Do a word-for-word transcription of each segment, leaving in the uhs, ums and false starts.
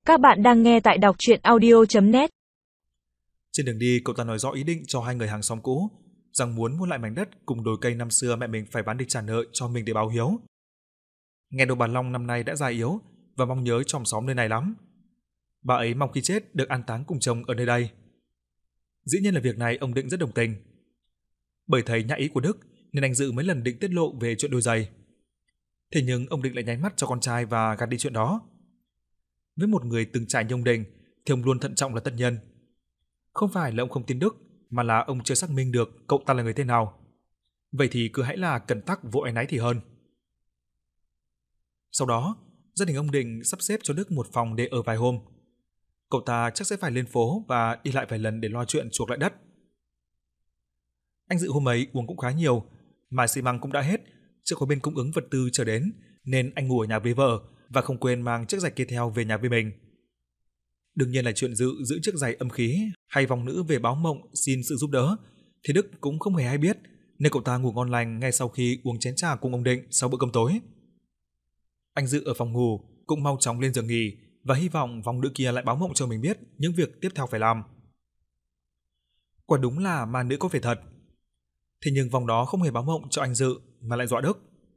Các bạn đang nghe tại đọc truyện audio chấm net. Trên đường đi, cậu ta nói rõ ý định cho hai người hàng xóm cũ rằng muốn mua lại mảnh đất cùng đồi cây năm xưa mẹ mình phải bán đi trả nợ cho mình để báo hiếu. Nghe đâu bà Long năm nay đã già yếu và mong nhớ chòm xóm nơi này lắm. Bà ấy mong khi chết được an táng cùng chồng ở nơi đây. Dĩ nhiên là việc này ông Định rất đồng tình. Bởi thấy nhã ý của Đức nên anh Dự mấy lần định tiết lộ về chuyện đôi giày. Thế nhưng ông Định lại nháy mắt cho con trai và gạt đi chuyện đó. Với một người từng trải như ông Định thì ông luôn thận trọng là tất nhiên. Không phải là ông không tin Đức, mà là ông chưa xác minh được cậu ta là người thế nào. Vậy thì cứ hãy là cẩn tắc vô áy náy thì hơn. Sau đó, gia đình ông Định sắp xếp cho Đức một phòng để ở vài hôm. Cậu ta chắc sẽ phải lên phố và đi lại vài lần để lo chuyện chuộc lại đất. Anh Dự hôm ấy uống cũng khá nhiều, mà xi măng cũng đã hết, chưa có bên cung ứng vật tư chờ đến, nên anh ngủ ở nhà với vợ và không quên mang chiếc giày kia theo về nhà với mình. Đương nhiên là chuyện Dự giữ chiếc giày âm khí hay vòng nữ về báo mộng xin sự giúp đỡ thì Đức cũng không hề hay biết, nên cậu ta ngủ ngon lành ngay sau khi uống chén trà cùng ông Định sau bữa cơm tối. Anh Dự ở phòng ngủ cũng mau chóng lên giường nghỉ và hy vọng vòng nữ kia lại báo mộng cho mình biết những việc tiếp theo phải làm. Quả đúng là ma nữ có vẻ thật. Thế nhưng vòng đó không hề báo mộng cho anh Dự mà lại dọa Đức.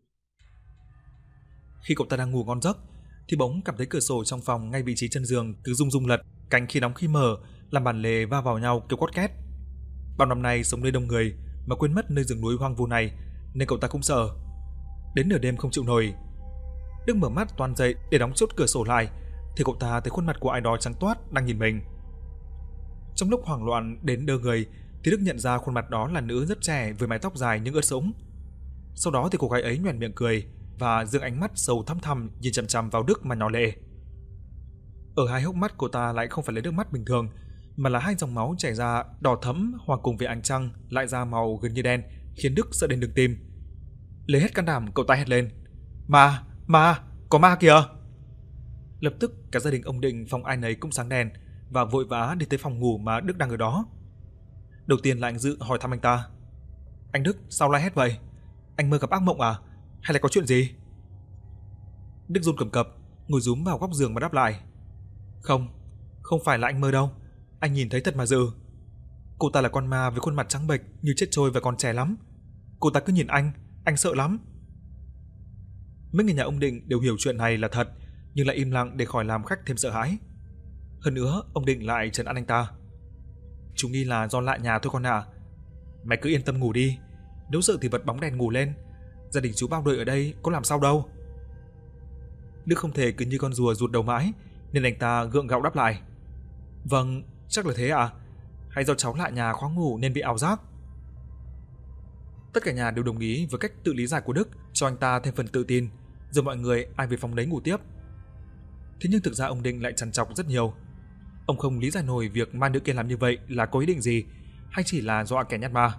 Khi cậu ta đang ngủ ngon giấc thì bỗng cảm thấy cửa sổ trong phòng ngay vị trí chân giường cứ rung rung lật, cánh khi đóng khi mở, làm bàn lề va vào nhau kêu quát két. Bao năm nay sống nơi đông người mà quên mất nơi rừng núi hoang vu này nên cậu ta cũng sợ. Đến nửa đêm không chịu nổi, Đức mở mắt toan dậy để đóng chốt cửa sổ lại thì cậu ta thấy khuôn mặt của ai đó trắng toát đang nhìn mình. Trong lúc hoảng loạn đến đơ người thì Đức nhận ra khuôn mặt đó là nữ rất trẻ với mái tóc dài nhưng ướt sũng. Sau đó thì cô gái ấy nhoẻn miệng cười và dương ánh mắt sâu thăm thẳm nhìn chằm chằm vào Đức mà nhỏ lệ. Ở hai hốc mắt cô ta lại không phải là nước mắt bình thường, mà là hai dòng máu chảy ra đỏ thẫm hòa cùng với ánh trăng lại ra màu gần như đen, khiến Đức sợ đến đứng tim. Lấy hết can đảm cậu ta hét lên: "Ma, ma, có ma kìa!" Lập tức cả gia đình ông Định phòng ai nấy cũng sáng đèn và vội vã đi tới phòng ngủ mà Đức đang ở đó. Đầu tiên là anh Dự hỏi thăm anh ta: "Anh Đức, sao lại hét vậy? Anh mơ gặp ác mộng à? Hay là có chuyện gì?" Đức run cầm cập, ngồi rúm vào góc giường mà đáp lại: "Không, không phải là anh mơ đâu. Anh nhìn thấy thật mà Dự. Cô ta là con ma với khuôn mặt trắng bệch như chết trôi và còn trẻ lắm. Cô ta cứ nhìn anh, anh sợ lắm." Mấy người nhà ông Định đều hiểu chuyện này là thật, nhưng lại im lặng để khỏi làm khách thêm sợ hãi. Hơn nữa, ông Định lại trấn an anh ta: "Chúng nghi là do lạ nhà thôi con à. Mày cứ yên tâm ngủ đi, nếu sợ thì bật bóng đèn ngủ lên. Gia đình chú bao đời ở đây có làm sao đâu." Đức không thể cứ như con rùa rụt đầu mãi, nên anh ta gượng gạo đáp lại: "Vâng, chắc là thế ạ. À? Hay do cháu lạ nhà khó ngủ nên bị ảo giác?" Tất cả nhà đều đồng ý với cách tự lý giải của Đức, cho anh ta thêm phần tự tin, rồi mọi người ai về phòng đấy ngủ tiếp. Thế nhưng thực ra ông Định lại trằn trọc rất nhiều. Ông không lý giải nổi việc ma nữ kia làm như vậy là có ý định gì, hay chỉ là dọa kẻ nhát ma.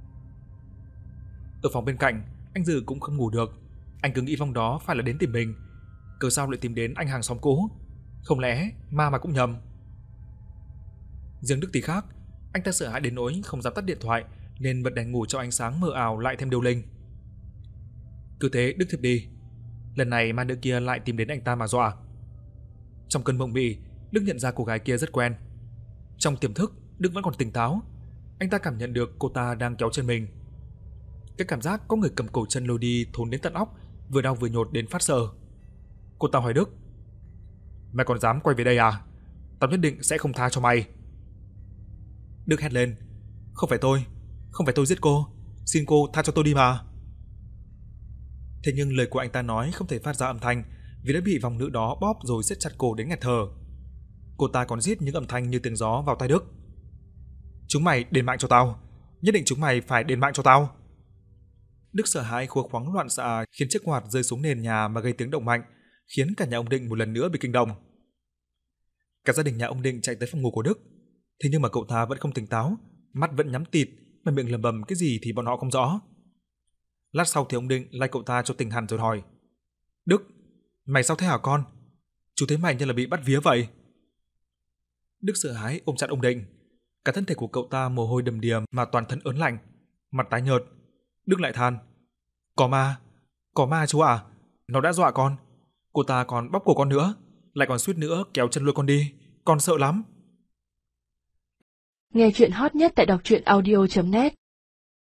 Ở phòng bên cạnh, anh Dự cũng không ngủ được. Anh cứ nghĩ vong đó phải là đến tìm mình, cớ sao lại tìm đến anh hàng xóm cũ? Không lẽ ma mà cũng nhầm? Riêng Đức thì khác, anh ta sợ hãi đến nỗi không dám tắt điện thoại nên bật đèn ngủ cho ánh sáng mờ ảo lại thêm điêu linh. Cứ thế Đức thiếp đi. Lần này ma nữ kia lại tìm đến anh ta mà dọa. Trong cơn mộng mị, Đức nhận ra cô gái kia rất quen. Trong tiềm thức, Đức vẫn còn tỉnh táo. Anh ta cảm nhận được cô ta đang kéo chân mình. Cái cảm giác có người cầm cổ chân lôi đi thốn đến tận óc, vừa đau vừa nhột đến phát sợ. Cô ta hỏi Đức: "Mày còn dám quay về đây à? Tao nhất định sẽ không tha cho mày." Đức hét lên: "Không phải tôi, không phải tôi giết cô, xin cô tha cho tôi đi mà." Thế nhưng lời của anh ta nói không thể phát ra âm thanh vì đã bị vòng nữ đó bóp rồi siết chặt cổ đến nghẹt thở. Cô ta còn rít những âm thanh như tiếng gió vào tai Đức: "Chúng mày đền mạng cho tao, nhất định chúng mày phải đền mạng cho tao." Đức sợ hãi khua khoắng loạn xạ khiến chiếc quạt rơi xuống nền nhà mà gây tiếng động mạnh, khiến cả nhà ông Định một lần nữa bị kinh động. Cả gia đình nhà ông Định chạy tới phòng ngủ của Đức, thế nhưng mà cậu ta vẫn không tỉnh táo, mắt vẫn nhắm tịt, mà miệng lẩm bẩm cái gì thì bọn họ không rõ. Lát sau thì ông Định lay cậu ta cho tỉnh hẳn rồi hỏi: "Đức, mày sao thế hả con? Chú thấy mày như là bị bắt vía vậy." Đức sợ hãi ôm chặt ông Định, cả thân thể của cậu ta mồ hôi đầm đìa mà toàn thân ớn lạnh, mặt tái nhợt. Đức lại than: "Có ma, có ma chú ạ, à? Nó đã dọa con. Cô ta còn bóp cổ con nữa, lại còn suýt nữa kéo chân lôi con đi, con sợ lắm. Nghe chuyện hot nhất tại đọc truyện audio chấm net